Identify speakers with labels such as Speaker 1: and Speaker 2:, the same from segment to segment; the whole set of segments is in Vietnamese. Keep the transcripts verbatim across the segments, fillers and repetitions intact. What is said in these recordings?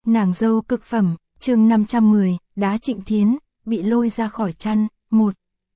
Speaker 1: Nàng dâu cực phẩm, chương năm trăm mười, đá Trịnh Thiến, bị lôi ra khỏi chăn, một.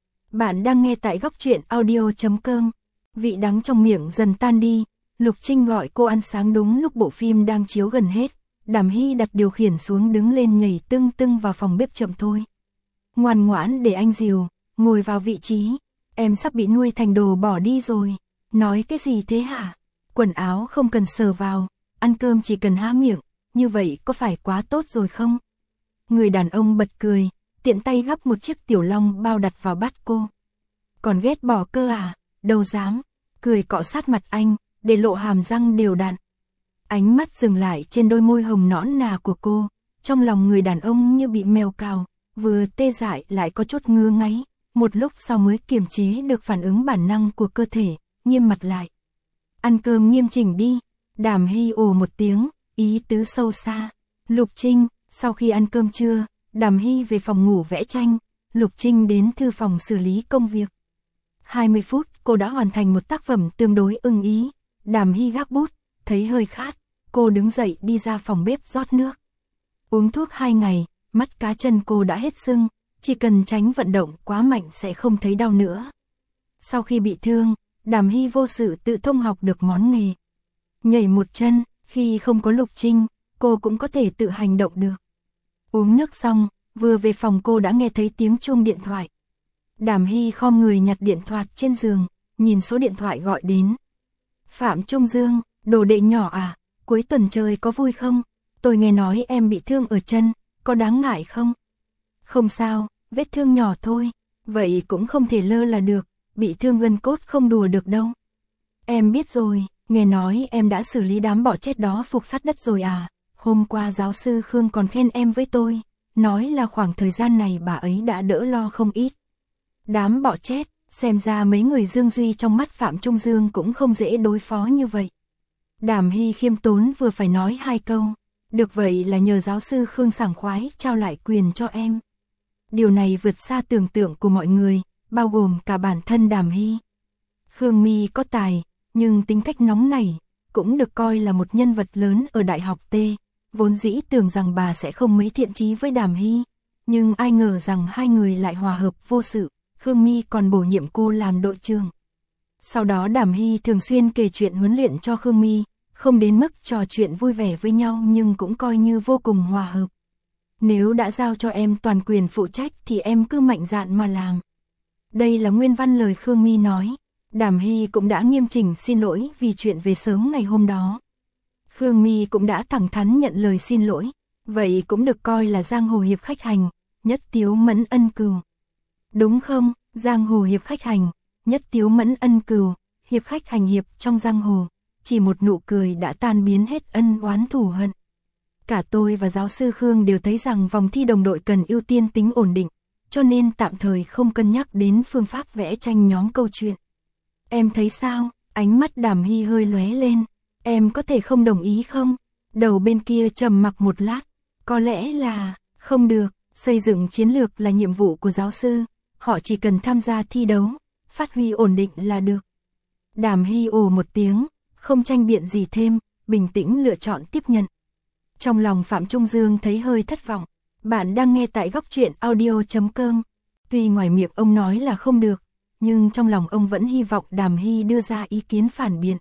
Speaker 1: Bạn đang nghe tại góc truyện audio chấm com. Vị đắng trong miệng dần tan đi, Lục Trinh gọi cô ăn sáng đúng lúc bộ phim đang chiếu gần hết. Đàm Hy đặt điều khiển xuống đứng lên nhảy tưng tưng vào phòng bếp chậm thôi. Ngoan ngoãn để anh dìu, ngồi vào vị trí. Em sắp bị nuôi thành đồ bỏ đi rồi. Nói cái gì thế hả? Quần áo không cần sờ vào, ăn cơm chỉ cần há miệng, như vậy có phải quá tốt rồi không? Người đàn ông bật cười, tiện tay gắp một chiếc tiểu long bao đặt vào bát cô. Còn ghét bỏ cơ à? Đâu dám. Cười cọ sát mặt anh, để lộ hàm răng đều đặn. Ánh mắt dừng lại trên đôi môi hồng nõn nà của cô, trong lòng người đàn ông như bị mèo cào, vừa tê dại lại có chút ngứa ngáy, một lúc sau mới kiềm chế được phản ứng bản năng của cơ thể, nghiêm mặt lại. Ăn cơm nghiêm chỉnh đi. Đàm Hy ồ một tiếng, ý tứ sâu xa. Lục Trinh, sau khi ăn cơm trưa, Đàm Hy về phòng ngủ vẽ tranh, Lục Trinh đến thư phòng xử lý công việc. hai mươi phút, cô đã hoàn thành một tác phẩm tương đối ưng ý. Đàm Hy gác bút, thấy hơi khát, cô đứng dậy đi ra phòng bếp rót nước. Uống thuốc hai ngày, mắt cá chân cô đã hết sưng, chỉ cần tránh vận động quá mạnh sẽ không thấy đau nữa. Sau khi bị thương, Đàm Hy vô sự tự thông học được món nghề. Nhảy một chân, khi không có Lục Trinh, cô cũng có thể tự hành động được. Uống nước xong, vừa về phòng cô đã nghe thấy tiếng chuông điện thoại. Đàm Hy khom người nhặt điện thoại trên giường, nhìn số điện thoại gọi đến. Phạm Trung Dương, đồ đệ nhỏ à, cuối tuần chơi có vui không? Tôi nghe nói em bị thương ở chân, có đáng ngại không? Không sao, vết thương nhỏ thôi, vậy cũng không thể lơ là được, bị thương gân cốt không đùa được đâu. Em biết rồi, nghe nói em đã xử lý đám bọ chết đó phục sát đất rồi à, hôm qua giáo sư Khương còn khen em với tôi, nói là khoảng thời gian này bà ấy đã đỡ lo không ít. Đám bọ chết, xem ra mấy người Dương Duy trong mắt Phạm Trung Dương cũng không dễ đối phó như vậy. Đàm Hy khiêm tốn vừa phải nói hai câu, được vậy là nhờ giáo sư Khương sảng khoái trao lại quyền cho em. Điều này vượt xa tưởng tượng của mọi người, bao gồm cả bản thân Đàm Hy. Khương My có tài, nhưng tính cách nóng nảy, cũng được coi là một nhân vật lớn ở Đại học T, vốn dĩ tưởng rằng bà sẽ không mấy thiện chí với Đàm Hy, nhưng ai ngờ rằng hai người lại hòa hợp vô sự, Khương My còn bổ nhiệm cô làm đội trưởng. Sau đó Đàm Hy thường xuyên kể chuyện huấn luyện cho Khương My, không đến mức trò chuyện vui vẻ với nhau nhưng cũng coi như vô cùng hòa hợp. Nếu đã giao cho em toàn quyền phụ trách thì em cứ mạnh dạn mà làm. Đây là nguyên văn lời Khương My nói. Đàm Hy cũng đã nghiêm chỉnh xin lỗi vì chuyện về sớm ngày hôm đó. Khương My cũng đã thẳng thắn nhận lời xin lỗi, vậy cũng được coi là giang hồ hiệp khách hành, nhất tiếu mẫn ân cừu. Đúng không, giang hồ hiệp khách hành, nhất tiếu mẫn ân cừu, hiệp khách hành hiệp trong giang hồ, chỉ một nụ cười đã tan biến hết ân oán thù hận. Cả tôi và giáo sư Khương đều thấy rằng vòng thi đồng đội cần ưu tiên tính ổn định, cho nên tạm thời không cân nhắc đến phương pháp vẽ tranh nhóm câu chuyện. Em thấy sao? Ánh mắt Đàm Hy hơi lóe lên. Em có thể không đồng ý không? Đầu bên kia trầm mặc một lát. Có lẽ là, không được, xây dựng chiến lược là nhiệm vụ của giáo sư. Họ chỉ cần tham gia thi đấu, phát huy ổn định là được. Đàm Hy ồ một tiếng, không tranh biện gì thêm, bình tĩnh lựa chọn tiếp nhận. Trong lòng Phạm Trung Dương thấy hơi thất vọng. Bạn đang nghe tại góc truyện audio chấm com. Tuy ngoài miệng ông nói là không được, nhưng trong lòng ông vẫn hy vọng Đàm Hy đưa ra ý kiến phản biện.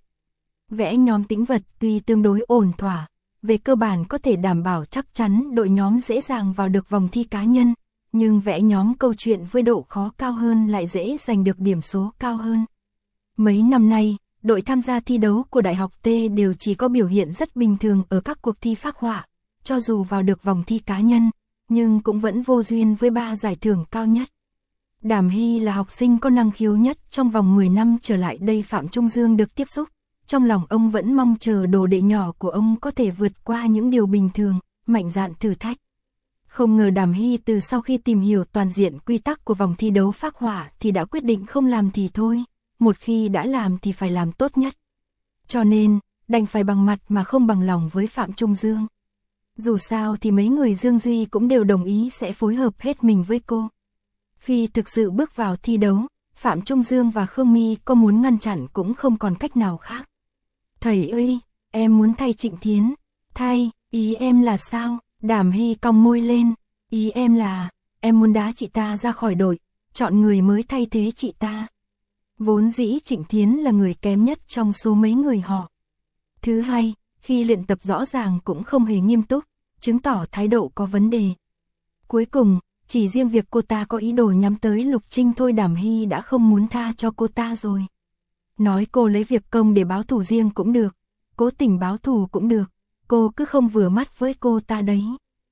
Speaker 1: Vẽ nhóm tĩnh vật tuy tương đối ổn thỏa, về cơ bản có thể đảm bảo chắc chắn đội nhóm dễ dàng vào được vòng thi cá nhân, nhưng vẽ nhóm câu chuyện với độ khó cao hơn lại dễ giành được điểm số cao hơn. Mấy năm nay, đội tham gia thi đấu của Đại học T đều chỉ có biểu hiện rất bình thường ở các cuộc thi phác họa, cho dù vào được vòng thi cá nhân, nhưng cũng vẫn vô duyên với ba giải thưởng cao nhất. Đàm Hy là học sinh có năng khiếu nhất trong vòng mười năm trở lại đây Phạm Trung Dương được tiếp xúc, trong lòng ông vẫn mong chờ đồ đệ nhỏ của ông có thể vượt qua những điều bình thường, mạnh dạn thử thách. Không ngờ Đàm Hy từ sau khi tìm hiểu toàn diện quy tắc của vòng thi đấu phác họa thì đã quyết định không làm thì thôi, một khi đã làm thì phải làm tốt nhất. Cho nên, đành phải bằng mặt mà không bằng lòng với Phạm Trung Dương. Dù sao thì mấy người Dương Duy cũng đều đồng ý sẽ phối hợp hết mình với cô. Khi thực sự bước vào thi đấu, Phạm Trung Dương và Khương My có muốn ngăn chặn cũng không còn cách nào khác. Thầy ơi, em muốn thay Trịnh Thiến. Thay, Ý em là sao? Đàm Hy cong môi lên. Ý em là, em muốn đá chị ta ra khỏi đội, chọn người mới thay thế chị ta. Vốn dĩ Trịnh Thiến là người kém nhất trong số mấy người họ. Thứ hai, khi luyện tập rõ ràng cũng không hề nghiêm túc, chứng tỏ thái độ có vấn đề. Cuối cùng, chỉ riêng việc cô ta có ý đồ nhắm tới Lục Trinh thôi Đàm Hy đã không muốn tha cho cô ta rồi. Nói cô lấy việc công để báo thù riêng cũng được, cố tình báo thù cũng được, cô cứ không vừa mắt với cô ta đấy.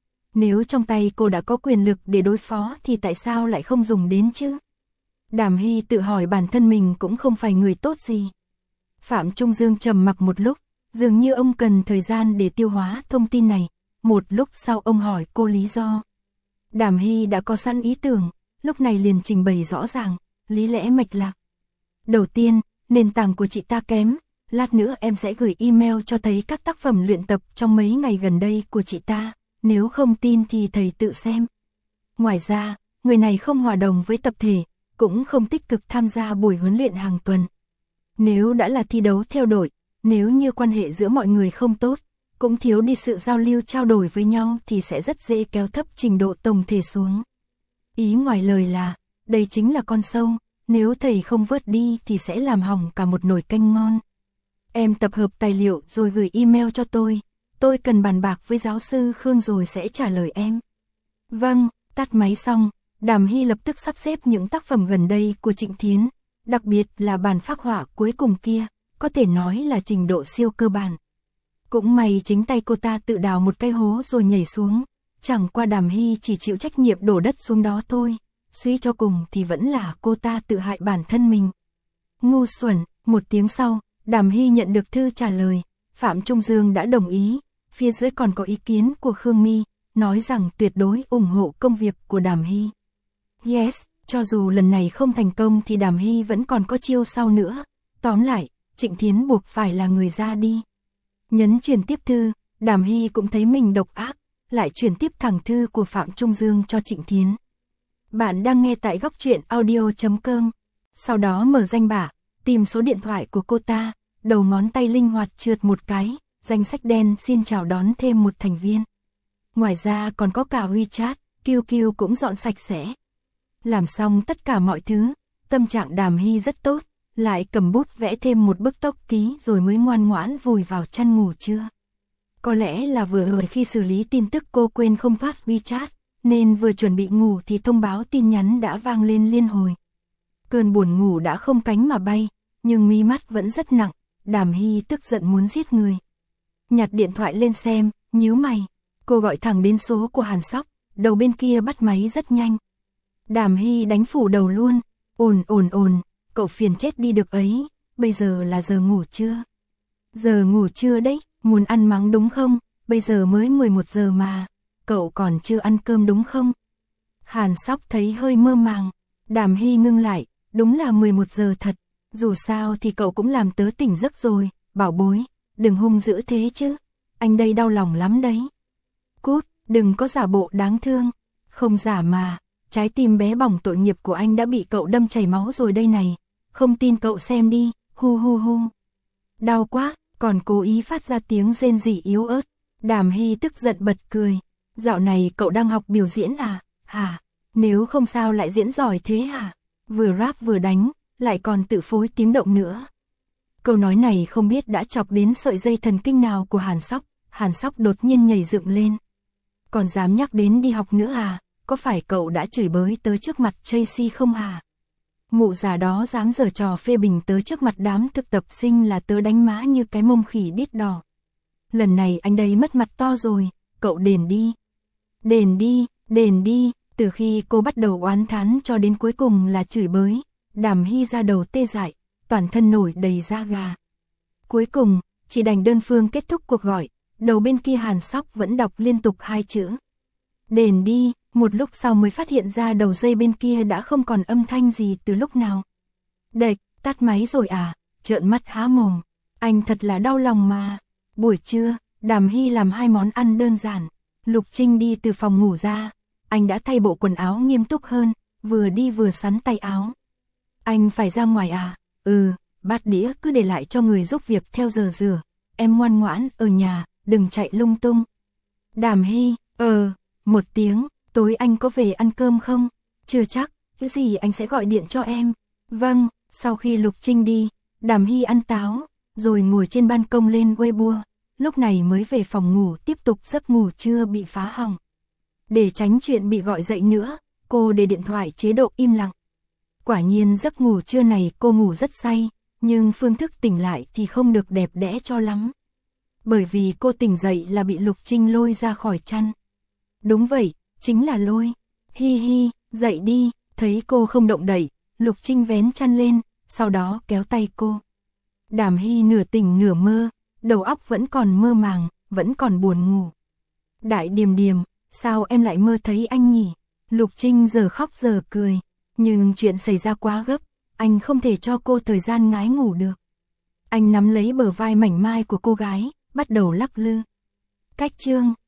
Speaker 1: Nếu trong tay cô đã có quyền lực để đối phó thì tại sao lại không dùng đến chứ? Đàm Hy tự hỏi bản thân mình cũng không phải người tốt gì. Phạm Trung Dương trầm mặc một lúc, dường như ông cần thời gian để tiêu hóa thông tin này. Một lúc sau ông hỏi cô lý do. Đàm Hy đã có sẵn ý tưởng, lúc này liền trình bày rõ ràng, lý lẽ mạch lạc. Đầu tiên, nền tảng của chị ta kém, lát nữa em sẽ gửi email cho thấy các tác phẩm luyện tập trong mấy ngày gần đây của chị ta, nếu không tin thì thầy tự xem. Ngoài ra, người này không hòa đồng với tập thể, cũng không tích cực tham gia buổi huấn luyện hàng tuần. Nếu đã là thi đấu theo đội, nếu như quan hệ giữa mọi người không tốt, cũng thiếu đi sự giao lưu trao đổi với nhau thì sẽ rất dễ kéo thấp trình độ tổng thể xuống. Ý ngoài lời là, đây chính là con sâu, nếu thầy không vớt đi thì sẽ làm hỏng cả một nồi canh ngon. Em tập hợp tài liệu rồi gửi email cho tôi, tôi cần bàn bạc với giáo sư Khương rồi sẽ trả lời em. Vâng, tắt máy xong, Đàm Hy lập tức sắp xếp những tác phẩm gần đây của Trịnh Thiến, đặc biệt là bản phác họa cuối cùng kia, có thể nói là trình độ siêu cơ bản. Cũng may chính tay cô ta tự đào một cái hố rồi nhảy xuống, chẳng qua Đàm Hy chỉ chịu trách nhiệm đổ đất xuống đó thôi, suy cho cùng thì vẫn là cô ta tự hại bản thân mình. Ngu xuẩn, một tiếng sau, Đàm Hy nhận được thư trả lời, Phạm Trung Dương đã đồng ý, phía dưới còn có ý kiến của Khương My, nói rằng tuyệt đối ủng hộ công việc của Đàm Hy. Yes, cho dù lần này không thành công thì Đàm Hy vẫn còn có chiêu sau nữa, tóm lại, Trịnh Thiến buộc phải là người ra đi. Nhấn chuyển tiếp thư, Đàm Hy cũng thấy mình độc ác, lại chuyển tiếp thẳng thư của Phạm Trung Dương cho Trịnh Thiến. Bạn đang nghe tại góc truyện audio chấm com. Sau đó mở danh bạ, tìm số điện thoại của cô ta, đầu ngón tay linh hoạt trượt một cái, danh sách đen xin chào đón thêm một thành viên. Ngoài ra còn có cả WeChat, Q Q cũng dọn sạch sẽ. Làm xong tất cả mọi thứ, tâm trạng Đàm Hy rất tốt, lại cầm bút vẽ thêm một bức tốc ký rồi mới ngoan ngoãn vùi vào chăn ngủ trưa. Có lẽ là vừa rồi khi xử lý tin tức cô quên không thoát WeChat, nên vừa chuẩn bị ngủ thì thông báo tin nhắn đã vang lên liên hồi. Cơn buồn ngủ đã không cánh mà bay, nhưng mí mắt vẫn rất nặng, Đàm Hy tức giận muốn giết người. Nhặt điện thoại lên xem, nhíu mày, cô gọi thẳng đến số của Hàn Sóc, đầu bên kia bắt máy rất nhanh. Đàm Hy đánh phủ đầu luôn, ồn ồn ồn, cậu phiền chết đi được ấy, bây giờ là giờ ngủ trưa. Giờ ngủ trưa đấy, muốn ăn mắng đúng không, bây giờ mới mười một giờ mà, cậu còn chưa ăn cơm đúng không? Hàn Sóc thấy hơi mơ màng, Đàm Hy ngưng lại, đúng là mười một giờ thật, dù sao thì cậu cũng làm tớ tỉnh giấc rồi, bảo bối, đừng hung dữ thế chứ, anh đây đau lòng lắm đấy. Cút, đừng có giả bộ đáng thương, không giả mà, trái tim bé bỏng tội nghiệp của anh đã bị cậu đâm chảy máu rồi đây này, không tin cậu xem đi, hu hu hu. Đau quá, còn cố ý phát ra tiếng rên rỉ yếu ớt, Đàm Hy tức giận bật cười, dạo này cậu đang học biểu diễn à, hả, nếu không sao lại diễn giỏi thế hả, vừa rap vừa đánh, lại còn tự phối tiếng động nữa. Câu nói này không biết đã chọc đến sợi dây thần kinh nào của Hàn Sóc, Hàn Sóc đột nhiên nhảy dựng lên. Còn dám nhắc đến đi học nữa à, có phải cậu đã chửi bới tớ trước mặt Tracy không hả? Mụ già đó dám giở trò phê bình tớ trước mặt đám thực tập sinh là tớ đánh má như cái mông khỉ đít đỏ. Lần này anh đây mất mặt to rồi, cậu đền đi. Đền đi, đền đi, từ khi cô bắt đầu oán thán cho đến cuối cùng là chửi bới, Đàm Hy ra đầu tê dại, toàn thân nổi đầy da gà. Cuối cùng, chỉ đành đơn phương kết thúc cuộc gọi, đầu bên kia Hàn Sóc vẫn đọc liên tục hai chữ. Đền đi, một lúc sau mới phát hiện ra đầu dây bên kia đã không còn âm thanh gì từ lúc nào. Đệch, tắt máy rồi à, trợn mắt há mồm, anh thật là đau lòng mà. Buổi trưa, Đàm Hy làm hai món ăn đơn giản, Lục Trinh đi từ phòng ngủ ra, anh đã thay bộ quần áo nghiêm túc hơn, vừa đi vừa sắn tay áo. Anh phải ra ngoài à? Ừ, bát đĩa cứ để lại cho người giúp việc theo giờ rửa, em ngoan ngoãn ở nhà, đừng chạy lung tung. Đàm Hy, ờ, một tiếng, tối anh có về ăn cơm không? Chưa chắc, cái gì anh sẽ gọi điện cho em. Vâng, sau khi Lục Trinh đi, Đàm Hy ăn táo, rồi ngồi trên ban công lên Weibo, lúc này mới về phòng ngủ tiếp tục giấc ngủ trưa bị phá hỏng. Để tránh chuyện bị gọi dậy nữa, cô để điện thoại chế độ im lặng. Quả nhiên giấc ngủ trưa này cô ngủ rất say, nhưng phương thức tỉnh lại thì không được đẹp đẽ cho lắm. Bởi vì cô tỉnh dậy là bị Lục Trinh lôi ra khỏi chăn. Đúng vậy, chính là lôi. Hi hi, dậy đi, thấy cô không động đậy, Lục Trinh vén chăn lên, sau đó kéo tay cô. Đàm Hy nửa tỉnh nửa mơ, đầu óc vẫn còn mơ màng, vẫn còn buồn ngủ. Đại Điềm Điềm, sao em lại mơ thấy anh nhỉ? Lục Trinh giờ khóc giờ cười, nhưng chuyện xảy ra quá gấp, anh không thể cho cô thời gian ngái ngủ được. Anh nắm lấy bờ vai mảnh mai của cô gái, bắt đầu lắc lư. Cách chương